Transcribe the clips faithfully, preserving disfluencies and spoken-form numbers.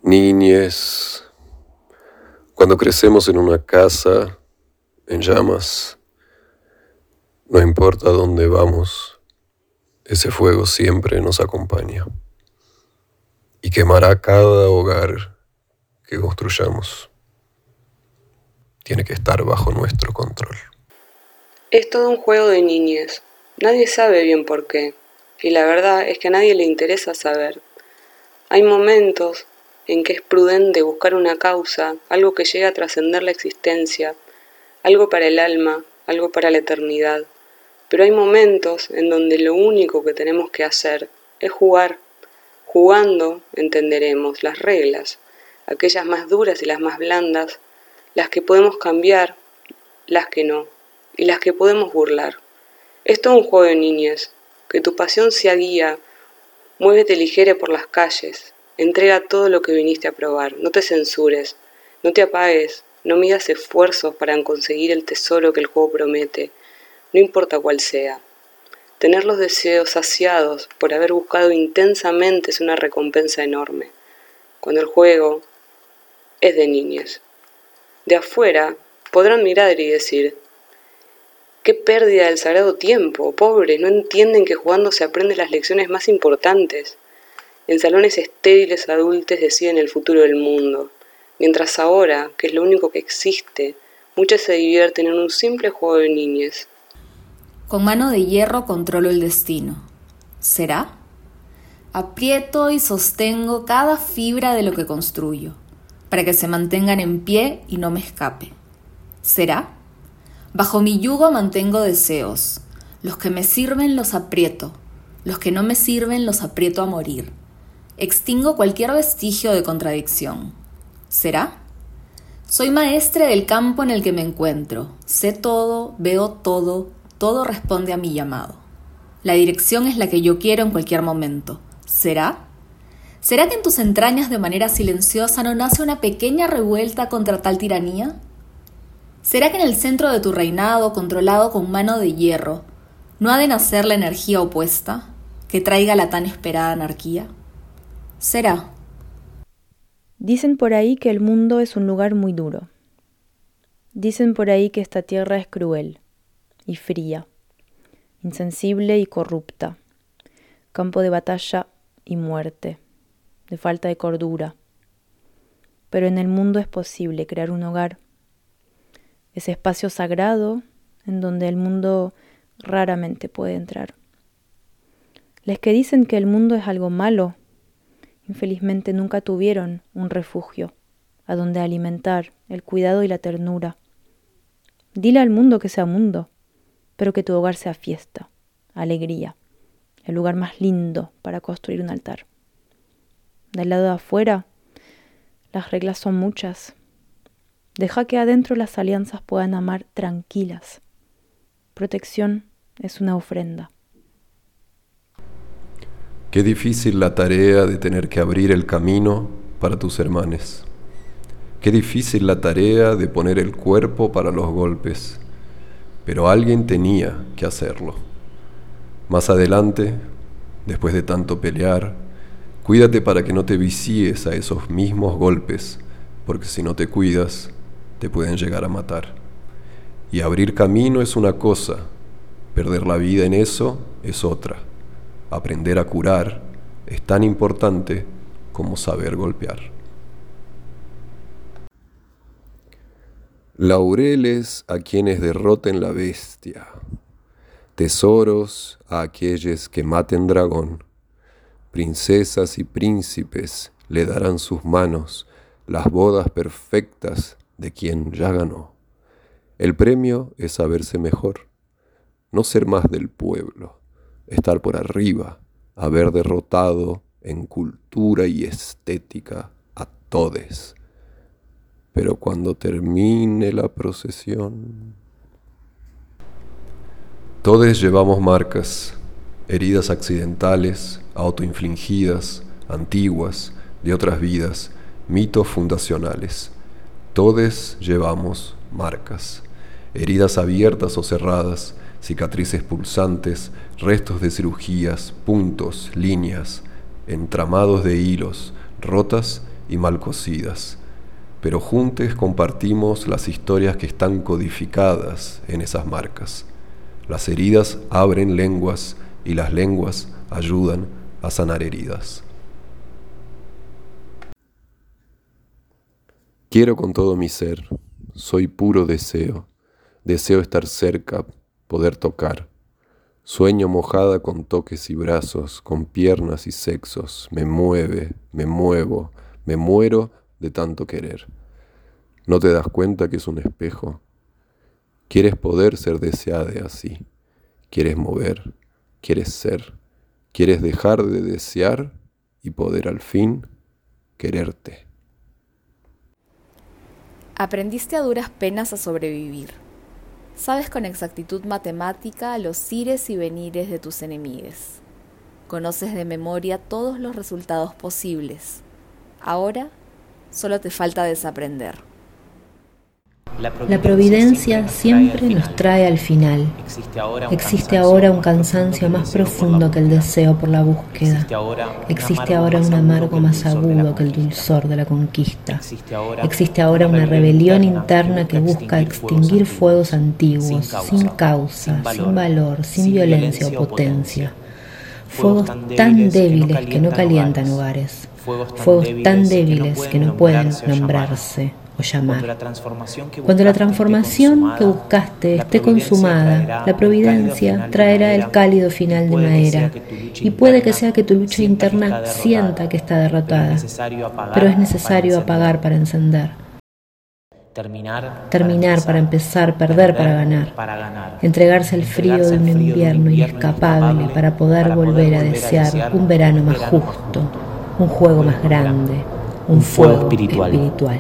Niñez, cuando crecemos en una casa en llamas, no importa dónde vamos, ese fuego siempre nos acompaña y quemará cada hogar que construyamos. Tiene que estar bajo nuestro control. Es todo un juego de niñez. Nadie sabe bien por qué, y la verdad es que a nadie le interesa saber. Hay momentos en que es prudente buscar una causa, algo que llegue a trascender la existencia, algo para el alma, algo para la eternidad. Pero hay momentos en donde lo único que tenemos que hacer es jugar. Jugando entenderemos las reglas, aquellas más duras y las más blandas, las que podemos cambiar, las que no, y las que podemos burlar. Es todo un juego de niñez, que tu pasión sea guía, muévete ligera por las calles, entrega todo lo que viniste a probar, no te censures, no te apagues, no midas esfuerzos para conseguir el tesoro que el juego promete, no importa cuál sea. Tener los deseos saciados por haber buscado intensamente es una recompensa enorme, cuando el juego es de niñez. De afuera podrán mirar y decir: ¡qué pérdida del sagrado tiempo! Pobres, no entienden que jugando se aprenden las lecciones más importantes. En salones estériles adultos deciden el futuro del mundo, mientras ahora, que es lo único que existe, muchos se divierten en un simple juego de niñez. Con mano de hierro controlo el destino. ¿Será? Aprieto y sostengo cada fibra de lo que construyo, para que se mantengan en pie y no me escape. ¿Será? Bajo mi yugo mantengo deseos. Los que me sirven los aprieto, los que no me sirven los aprieto a morir. Extingo cualquier vestigio de contradicción. ¿Será? Soy maestre del campo en el que me encuentro. Sé todo, veo todo, todo responde a mi llamado. La dirección es la que yo quiero en cualquier momento. ¿Será? ¿Será que en tus entrañas de manera silenciosa no nace una pequeña revuelta contra tal tiranía? ¿Será que en el centro de tu reinado, controlado con mano de hierro, no ha de nacer la energía opuesta, que traiga la tan esperada anarquía? ¿Será? Dicen por ahí que el mundo es un lugar muy duro. Dicen por ahí que esta tierra es cruel y fría, insensible y corrupta, campo de batalla y muerte, de falta de cordura. Pero en el mundo es posible crear un hogar, ese espacio sagrado en donde el mundo raramente puede entrar. Los que dicen que el mundo es algo malo, infelizmente nunca tuvieron un refugio a donde alimentar el cuidado y la ternura. Dile al mundo que sea mundo, pero que tu hogar sea fiesta, alegría, el lugar más lindo para construir un altar. Del lado de afuera, las reglas son muchas. Deja que adentro las alianzas puedan amar tranquilas. Protección es una ofrenda. Qué difícil la tarea de tener que abrir el camino para tus hermanos. Qué difícil la tarea de poner el cuerpo para los golpes. Pero alguien tenía que hacerlo. Más adelante, después de tanto pelear, cuídate para que no te vicies a esos mismos golpes, porque si no te cuidas, te pueden llegar a matar. Y abrir camino es una cosa, perder la vida en eso es otra. Aprender a curar es tan importante como saber golpear. Laureles a quienes derroten la bestia, tesoros a aquellos que maten dragón, princesas y príncipes le darán sus manos las bodas perfectas de quien ya ganó. El premio es saberse mejor, no ser más del pueblo, estar por arriba, haber derrotado en cultura y estética a todes. Pero cuando termine la procesión, todos llevamos marcas, heridas accidentales, autoinfligidas, antiguas, de otras vidas, mitos fundacionales. Todos llevamos marcas, heridas abiertas o cerradas, cicatrices pulsantes, restos de cirugías, puntos, líneas, entramados de hilos, rotas y mal cosidas, pero juntos compartimos las historias que están codificadas en esas marcas. Las heridas abren lenguas y las lenguas ayudan a sanar heridas. Quiero con todo mi ser, soy puro deseo, deseo estar cerca, poder tocar. Sueño mojada con toques y brazos, con piernas y sexos, me mueve, me muevo, me muero de tanto querer. ¿No te das cuenta que es un espejo? Quieres poder ser deseada así, quieres mover, quieres ser, quieres dejar de desear y poder al fin quererte. Aprendiste a duras penas a sobrevivir. Sabes con exactitud matemática los ires y venires de tus enemigues. Conoces de memoria todos los resultados posibles. Ahora solo te falta desaprender. La providencia siempre nos trae al final. Existe ahora un cansancio más profundo que el deseo por la búsqueda. Existe ahora un amargo más agudo que el dulzor de la conquista. Existe ahora una rebelión interna que busca extinguir fuegos antiguos, sin causa, sin valor, sin violencia o potencia. Fuegos tan débiles que no calientan hogares. Fuegos tan débiles que no pueden nombrarse o llamar. Cuando la transformación que buscaste esté consumada, la providencia traerá el cálido final de madera, y puede que sea que tu lucha interna sienta que está derrotada, pero es necesario apagar para encender. Terminar para empezar, perder para ganar. Entregarse al frío de un invierno inescapable para poder volver a desear un verano más justo, un juego más grande, un fuego espiritual.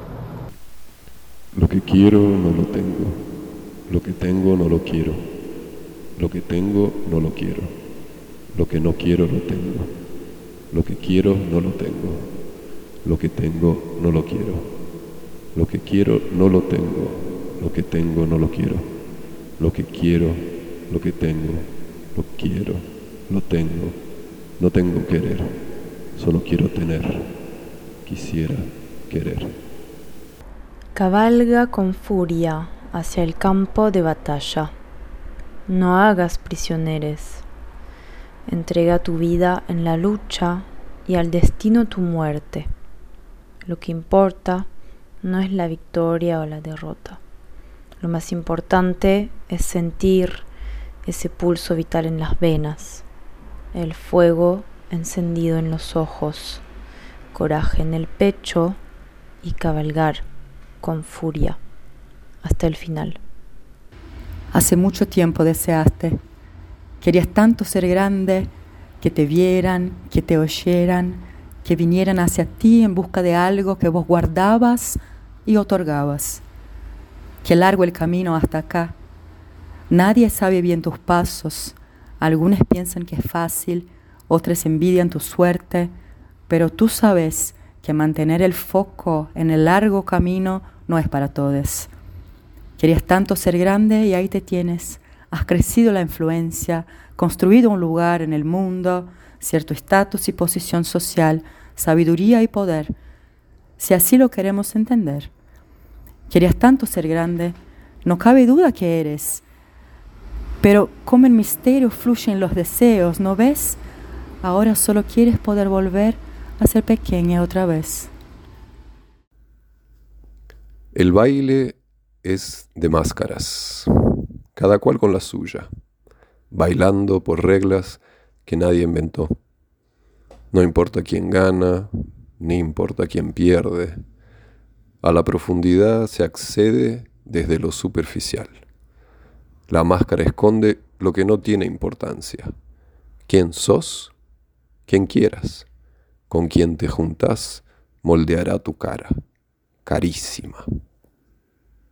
Lo que quiero no lo tengo, lo que tengo no lo quiero, lo que tengo no lo quiero, lo que no quiero lo tengo, lo que quiero no lo tengo, lo que tengo no lo quiero, lo que quiero no lo tengo, lo que tengo no lo quiero, lo que quiero, lo que tengo, lo quiero, lo tengo, no tengo querer, solo quiero tener, quisiera querer. Cabalga con furia hacia el campo de batalla. No hagas prisioneros. Entrega tu vida en la lucha y al destino tu muerte. Lo que importa no es la victoria o la derrota. Lo más importante es sentir ese pulso vital en las venas, el fuego encendido en los ojos, coraje en el pecho y cabalgar con furia hasta el final. Hace mucho tiempo deseaste. Querías tanto ser grande, que te vieran, que te oyeran, que vinieran hacia ti en busca de algo que vos guardabas y otorgabas. Qué largo el camino hasta acá. Nadie sabe bien tus pasos. Algunos piensan que es fácil, otros envidian tu suerte, pero tú sabes que mantener el foco en el largo camino no es para todos. Querías tanto ser grande y ahí te tienes. Has crecido la influencia, construido un lugar en el mundo, cierto estatus y posición social, sabiduría y poder, si así lo queremos entender. Querías tanto ser grande, no cabe duda que eres. Pero como en misterio fluyen los deseos, ¿no ves? Ahora solo quieres poder volver a ser pequeña otra vez. El baile es de máscaras, cada cual con la suya, bailando por reglas que nadie inventó. No importa quién gana, ni importa quién pierde. A la profundidad se accede desde lo superficial. La máscara esconde lo que no tiene importancia. ¿Quién sos? Quien quieras. Con quien te juntás moldeará tu cara. Carísima.